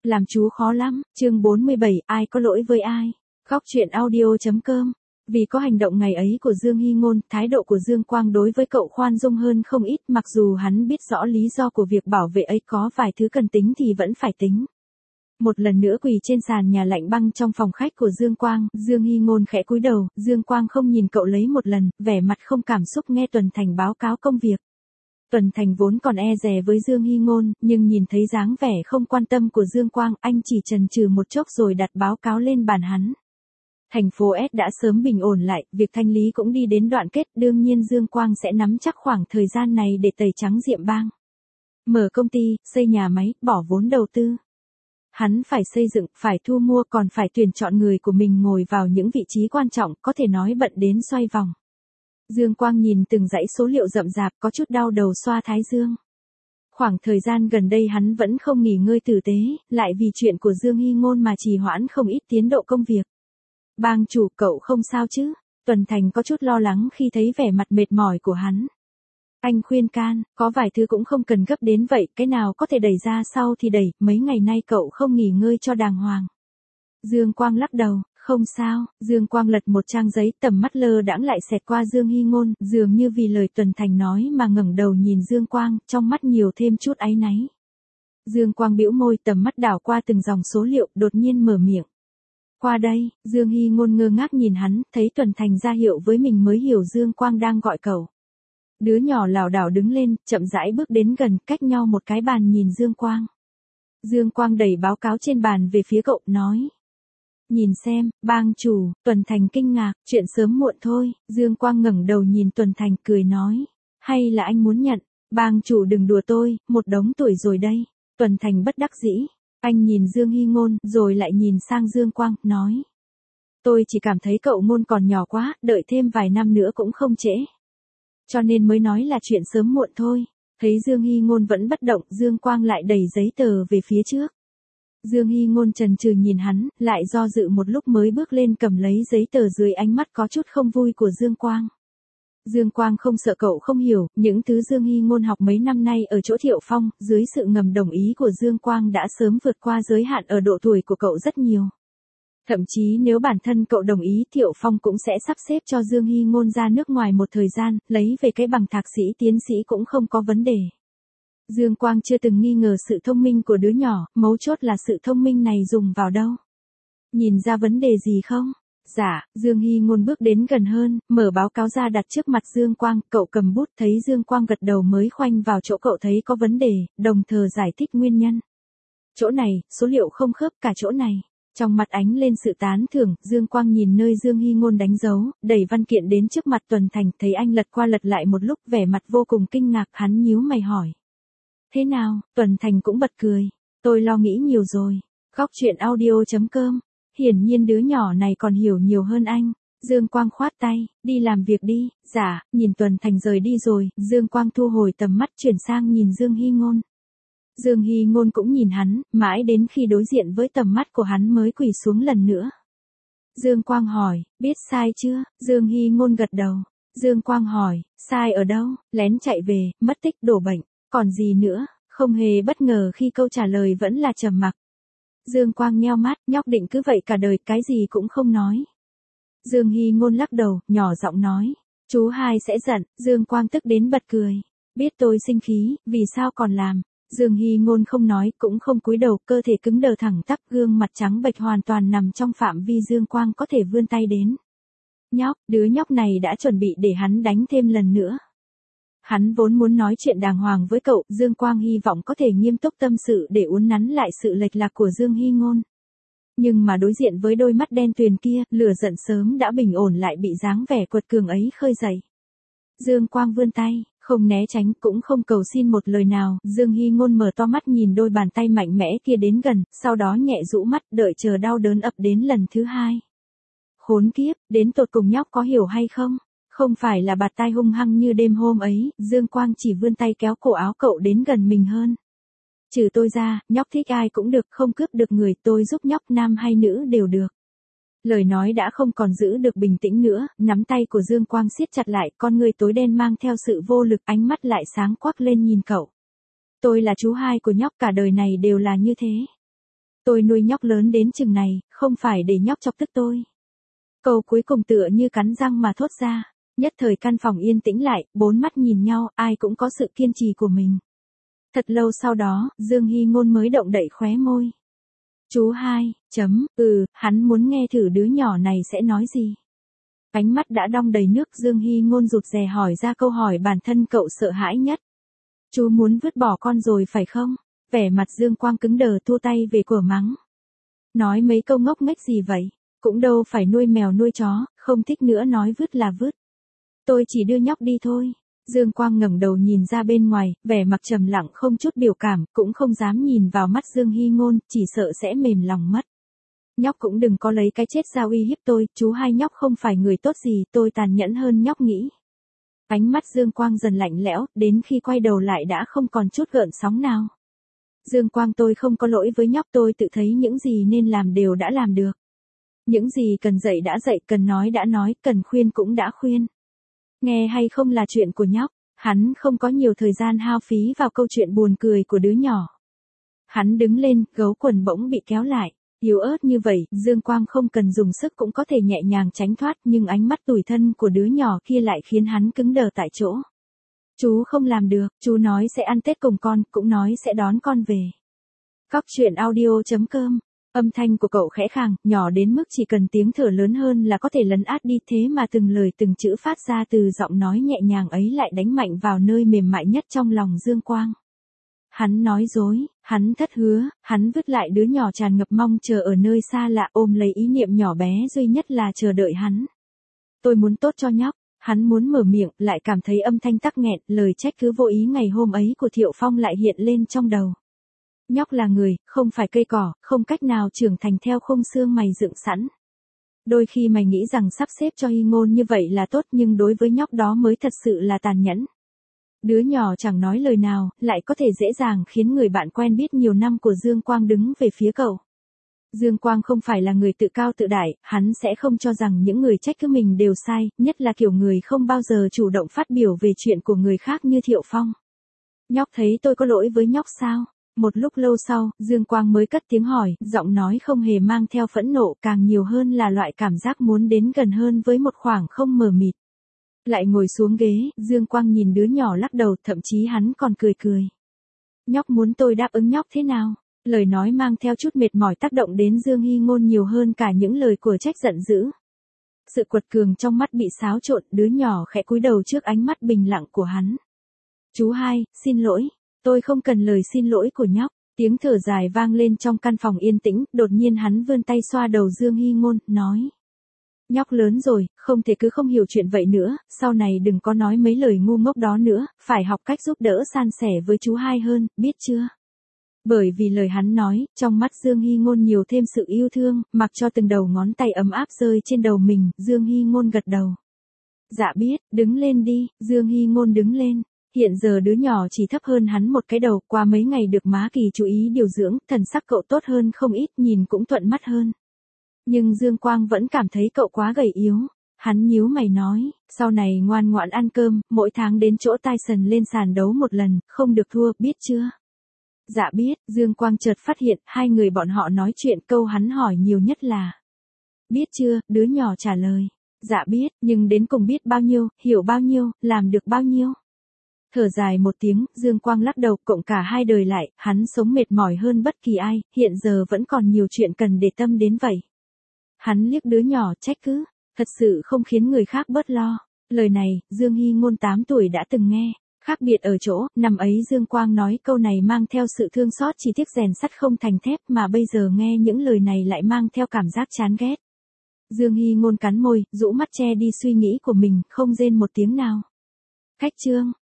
Làm chú khó lắm, chương 47, ai có lỗi với ai? Góc truyện audio.com. Vì có hành động ngày ấy của Dương Hy Ngôn, thái độ của Dương Quang đối với cậu khoan dung hơn không ít, mặc dù hắn biết rõ lý do của việc bảo vệ ấy có vài thứ cần tính thì vẫn phải tính. Một lần nữa quỳ trên sàn nhà lạnh băng trong phòng khách của Dương Quang, Dương Hy Ngôn khẽ cúi đầu, Dương Quang không nhìn cậu lấy một lần, vẻ mặt không cảm xúc nghe Tuần Thành báo cáo công việc. Tuần Thành vốn còn e dè với Dương Hy Ngôn, nhưng nhìn thấy dáng vẻ không quan tâm của Dương Quang, anh chỉ chần chừ một chốc rồi đặt báo cáo lên bàn hắn. Thành phố S đã sớm bình ổn lại, việc thanh lý cũng đi đến đoạn kết, đương nhiên Dương Quang sẽ nắm chắc khoảng thời gian này để tẩy trắng Diệm Bang. Mở công ty, xây nhà máy, bỏ vốn đầu tư. Hắn phải xây dựng, phải thu mua, còn phải tuyển chọn người của mình ngồi vào những vị trí quan trọng, có thể nói bận đến xoay vòng. Dương Quang nhìn từng dãy số liệu rậm rạp, có chút đau đầu xoa thái dương. Khoảng thời gian gần đây hắn vẫn không nghỉ ngơi tử tế, lại vì chuyện của Dương Hy Ngôn mà trì hoãn không ít tiến độ công việc. Bang chủ, cậu không sao chứ? Tuần Thành có chút lo lắng khi thấy vẻ mặt mệt mỏi của hắn. Anh khuyên can, có vài thứ cũng không cần gấp đến vậy, cái nào có thể đẩy ra sau thì đẩy, mấy ngày nay cậu không nghỉ ngơi cho đàng hoàng. Dương Quang lắc đầu, không sao. Dương Quang lật một trang giấy, tầm mắt lơ đãng lại xẹt qua Dương Hy Ngôn, dường như vì lời Tuần Thành nói mà ngẩng đầu nhìn Dương Quang, trong mắt nhiều thêm chút áy náy. Dương Quang bĩu môi, tầm mắt đảo qua từng dòng số liệu, đột nhiên mở miệng. Qua đây, Dương Hy Ngôn ngơ ngác nhìn hắn, thấy Tuần Thành ra hiệu với mình mới hiểu Dương Quang đang gọi cậu. Đứa nhỏ lảo đảo đứng lên, chậm rãi bước đến gần, cách nhau một cái bàn nhìn Dương Quang. Dương Quang đẩy báo cáo trên bàn về phía cậu, nói. Nhìn xem, bang chủ. Tuần Thành kinh ngạc, chuyện sớm muộn thôi. Dương Quang ngẩng đầu nhìn Tuần Thành cười nói. Hay là anh muốn nhận, bang chủ đừng đùa tôi, một đống tuổi rồi đây. Tuần Thành bất đắc dĩ. Anh nhìn Dương Hy Ngôn, rồi lại nhìn sang Dương Quang, nói. Tôi chỉ cảm thấy cậu Ngôn còn nhỏ quá, đợi thêm vài năm nữa cũng không trễ. Cho nên mới nói là chuyện sớm muộn thôi. Thấy Dương Hy Ngôn vẫn bất động, Dương Quang lại đẩy giấy tờ về phía trước. Dương Hy Ngôn chần chừ nhìn hắn, lại do dự một lúc mới bước lên cầm lấy giấy tờ dưới ánh mắt có chút không vui của Dương Quang. Dương Quang không sợ cậu không hiểu, những thứ Dương Hy Ngôn học mấy năm nay ở chỗ Thiệu Phong, dưới sự ngầm đồng ý của Dương Quang đã sớm vượt qua giới hạn ở độ tuổi của cậu rất nhiều. Thậm chí nếu bản thân cậu đồng ý, Thiệu Phong cũng sẽ sắp xếp cho Dương Hy Ngôn ra nước ngoài một thời gian, lấy về cái bằng thạc sĩ tiến sĩ cũng không có vấn đề. Dương Quang chưa từng nghi ngờ sự thông minh của đứa nhỏ, mấu chốt là sự thông minh này dùng vào đâu. Nhìn ra vấn đề gì không? Dạ. Dương Hy Ngôn bước đến gần hơn, mở báo cáo ra đặt trước mặt Dương Quang, cậu cầm bút thấy Dương Quang gật đầu mới khoanh vào chỗ cậu thấy có vấn đề, đồng thời giải thích nguyên nhân. Chỗ này, số liệu không khớp, cả chỗ này. Trong mặt ánh lên sự tán thưởng, Dương Quang nhìn nơi Dương Hy Ngôn đánh dấu, đẩy văn kiện đến trước mặt Tuần Thành, thấy anh lật qua lật lại một lúc, vẻ mặt vô cùng kinh ngạc, hắn nhíu mày hỏi. Thế nào? Tuần Thành cũng bật cười. Tôi lo nghĩ nhiều rồi. Góc truyện audio.com. Hiển nhiên đứa nhỏ này còn hiểu nhiều hơn anh. Dương Quang khoát tay, đi làm việc đi. Dạ. Nhìn Tuần Thành rời đi rồi, Dương Quang thu hồi tầm mắt chuyển sang nhìn Dương Hy Ngôn. Dương Hy Ngôn cũng nhìn hắn, mãi đến khi đối diện với tầm mắt của hắn mới quỳ xuống lần nữa. Dương Quang hỏi, biết sai chưa? Dương Hy Ngôn gật đầu. Dương Quang hỏi, sai ở đâu? Lén chạy về, mất tích, đổ bệnh, còn gì nữa? Không hề bất ngờ khi câu trả lời vẫn là trầm mặc. Dương Quang nheo mắt, nhóc định cứ vậy cả đời, cái gì cũng không nói. Dương Hy Ngôn lắc đầu, nhỏ giọng nói, chú hai sẽ giận. Dương Quang tức đến bật cười. Biết tôi sinh khí, vì sao còn làm? Dương Hy Ngôn không nói, cũng không cúi đầu, cơ thể cứng đờ thẳng tắp, gương mặt trắng bệch hoàn toàn nằm trong phạm vi Dương Quang có thể vươn tay đến. Nhóc, đứa nhóc này đã chuẩn bị để hắn đánh thêm lần nữa. Hắn vốn muốn nói chuyện đàng hoàng với cậu, Dương Quang hy vọng có thể nghiêm túc tâm sự để uốn nắn lại sự lệch lạc của Dương Hy Ngôn. Nhưng mà đối diện với đôi mắt đen tuyền kia, lửa giận sớm đã bình ổn lại bị dáng vẻ quật cường ấy khơi dậy. Dương Quang vươn tay, không né tránh, cũng không cầu xin một lời nào, Dương Hy Ngôn mở to mắt nhìn đôi bàn tay mạnh mẽ kia đến gần, sau đó nhẹ rũ mắt, đợi chờ đau đớn ập đến lần thứ hai. Khốn kiếp, đến tột cùng nhóc có hiểu hay không? Không phải là bạt tai hung hăng như đêm hôm ấy, Dương Quang chỉ vươn tay kéo cổ áo cậu đến gần mình hơn. Trừ tôi ra, nhóc thích ai cũng được, không cướp được người, tôi giúp nhóc nam hay nữ đều được. Lời nói đã không còn giữ được bình tĩnh nữa, nắm tay của Dương Quang siết chặt lại, con người tối đen mang theo sự vô lực, ánh mắt lại sáng quắc lên nhìn cậu. Tôi là chú hai của nhóc, cả đời này đều là như thế. Tôi nuôi nhóc lớn đến chừng này, không phải để nhóc chọc tức tôi. Câu cuối cùng tựa như cắn răng mà thốt ra. Nhất thời căn phòng yên tĩnh lại, bốn mắt nhìn nhau, ai cũng có sự kiên trì của mình. Thật lâu sau đó, Dương Hy Ngôn mới động đậy khóe môi. Chú hai, hắn muốn nghe thử đứa nhỏ này sẽ nói gì. Ánh mắt đã đong đầy nước, Dương Hy Ngôn rụt rè hỏi ra câu hỏi bản thân cậu sợ hãi nhất. Chú muốn vứt bỏ con rồi phải không? Vẻ mặt Dương Quang cứng đờ, thua tay về cửa mắng. Nói mấy câu ngốc nghếch gì vậy? Cũng đâu phải nuôi mèo nuôi chó, không thích nữa nói vứt là vứt. Tôi chỉ đưa nhóc đi thôi. Dương Quang ngẩng đầu nhìn ra bên ngoài, vẻ mặt trầm lặng không chút biểu cảm, cũng không dám nhìn vào mắt Dương Hy Ngôn, chỉ sợ sẽ mềm lòng mất. Nhóc cũng đừng có lấy cái chết ra uy hiếp tôi, chú hai nhóc không phải người tốt gì, tôi tàn nhẫn hơn nhóc nghĩ. Ánh mắt Dương Quang dần lạnh lẽo, đến khi quay đầu lại đã không còn chút gợn sóng nào. Dương Quang, tôi không có lỗi với nhóc, tôi tự thấy những gì nên làm đều đã làm được. Những gì cần dạy đã dạy, cần nói đã nói, cần khuyên cũng đã khuyên. Nghe hay không là chuyện của nhóc, hắn không có nhiều thời gian hao phí vào câu chuyện buồn cười của đứa nhỏ. Hắn đứng lên, gấu quần bỗng bị kéo lại. Yếu ớt như vậy, Dương Quang không cần dùng sức cũng có thể nhẹ nhàng tránh thoát, nhưng ánh mắt tủi thân của đứa nhỏ kia lại khiến hắn cứng đờ tại chỗ. Chú không làm được, chú nói sẽ ăn Tết cùng con, cũng nói sẽ đón con về. Cóc truyện audio.com. Âm thanh của cậu khẽ khàng, nhỏ đến mức chỉ cần tiếng thở lớn hơn là có thể lấn át đi, thế mà từng lời từng chữ phát ra từ giọng nói nhẹ nhàng ấy lại đánh mạnh vào nơi mềm mại nhất trong lòng Dương Quang. Hắn nói dối, hắn thất hứa, hắn vứt lại đứa nhỏ tràn ngập mong chờ ở nơi xa lạ, ôm lấy ý niệm nhỏ bé duy nhất là chờ đợi hắn. Tôi muốn tốt cho nhóc. Hắn muốn mở miệng, lại cảm thấy âm thanh tắc nghẹn, lời trách cứ vô ý ngày hôm ấy của Thiệu Phong lại hiện lên trong đầu. Nhóc là người, không phải cây cỏ, không cách nào trưởng thành theo khung xương mày dựng sẵn. Đôi khi mày nghĩ rằng sắp xếp cho Hy Ngôn như vậy là tốt, nhưng đối với nhóc đó mới thật sự là tàn nhẫn. Đứa nhỏ chẳng nói lời nào, lại có thể dễ dàng khiến người bạn quen biết nhiều năm của Dương Quang đứng về phía cậu. Dương Quang không phải là người tự cao tự đại, hắn sẽ không cho rằng những người trách cứ mình đều sai, nhất là kiểu người không bao giờ chủ động phát biểu về chuyện của người khác như Thiệu Phong. Nhóc thấy tôi có lỗi với nhóc sao? Một lúc lâu sau, Dương Quang mới cất tiếng hỏi, giọng nói không hề mang theo phẫn nộ, càng nhiều hơn là loại cảm giác muốn đến gần hơn với một khoảng không mờ mịt. Lại ngồi xuống ghế, Dương Quang nhìn đứa nhỏ lắc đầu, thậm chí hắn còn cười cười. Nhóc muốn tôi đáp ứng nhóc thế nào? Lời nói mang theo chút mệt mỏi tác động đến Dương Hy Ngôn nhiều hơn cả những lời của trách giận dữ. Sự quật cường trong mắt bị xáo trộn, đứa nhỏ khẽ cúi đầu trước ánh mắt bình lặng của hắn. Chú hai, xin lỗi, tôi không cần lời xin lỗi của nhóc. Tiếng thở dài vang lên trong căn phòng yên tĩnh, đột nhiên hắn vươn tay xoa đầu Dương Hy Ngôn, nói. Nhóc lớn rồi, không thể cứ không hiểu chuyện vậy nữa, sau này đừng có nói mấy lời ngu ngốc đó nữa, phải học cách giúp đỡ san sẻ với chú hai hơn, biết chưa? Bởi vì lời hắn nói, trong mắt Dương Hy Ngôn nhiều thêm sự yêu thương, mặc cho từng đầu ngón tay ấm áp rơi trên đầu mình, Dương Hy Ngôn gật đầu. Dạ biết, đứng lên đi, Dương Hy Ngôn đứng lên. Hiện giờ đứa nhỏ chỉ thấp hơn hắn một cái đầu, qua mấy ngày được má Kỳ chú ý điều dưỡng, thần sắc cậu tốt hơn không ít, nhìn cũng thuận mắt hơn. Nhưng Dương Quang vẫn cảm thấy cậu quá gầy yếu. Hắn nhíu mày nói, sau này ngoan ngoãn ăn cơm, mỗi tháng đến chỗ Tyson lên sàn đấu một lần, không được thua, biết chưa? Dạ biết, Dương Quang chợt phát hiện, hai người bọn họ nói chuyện, câu hắn hỏi nhiều nhất là. Biết chưa, đứa nhỏ trả lời. Dạ biết, nhưng đến cùng biết bao nhiêu, hiểu bao nhiêu, làm được bao nhiêu. Thở dài một tiếng, Dương Quang lắc đầu, cộng cả hai đời lại, hắn sống mệt mỏi hơn bất kỳ ai, hiện giờ vẫn còn nhiều chuyện cần để tâm đến vậy. Hắn liếc đứa nhỏ, trách cứ, thật sự không khiến người khác bớt lo. Lời này, Dương Hy Ngôn 8 tuổi đã từng nghe. Khác biệt ở chỗ, năm ấy Dương Quang nói câu này mang theo sự thương xót, chỉ tiếc rèn sắt không thành thép, mà bây giờ nghe những lời này lại mang theo cảm giác chán ghét. Dương Hy Ngôn cắn môi, rũ mắt che đi suy nghĩ của mình, không rên một tiếng nào. Cách chương.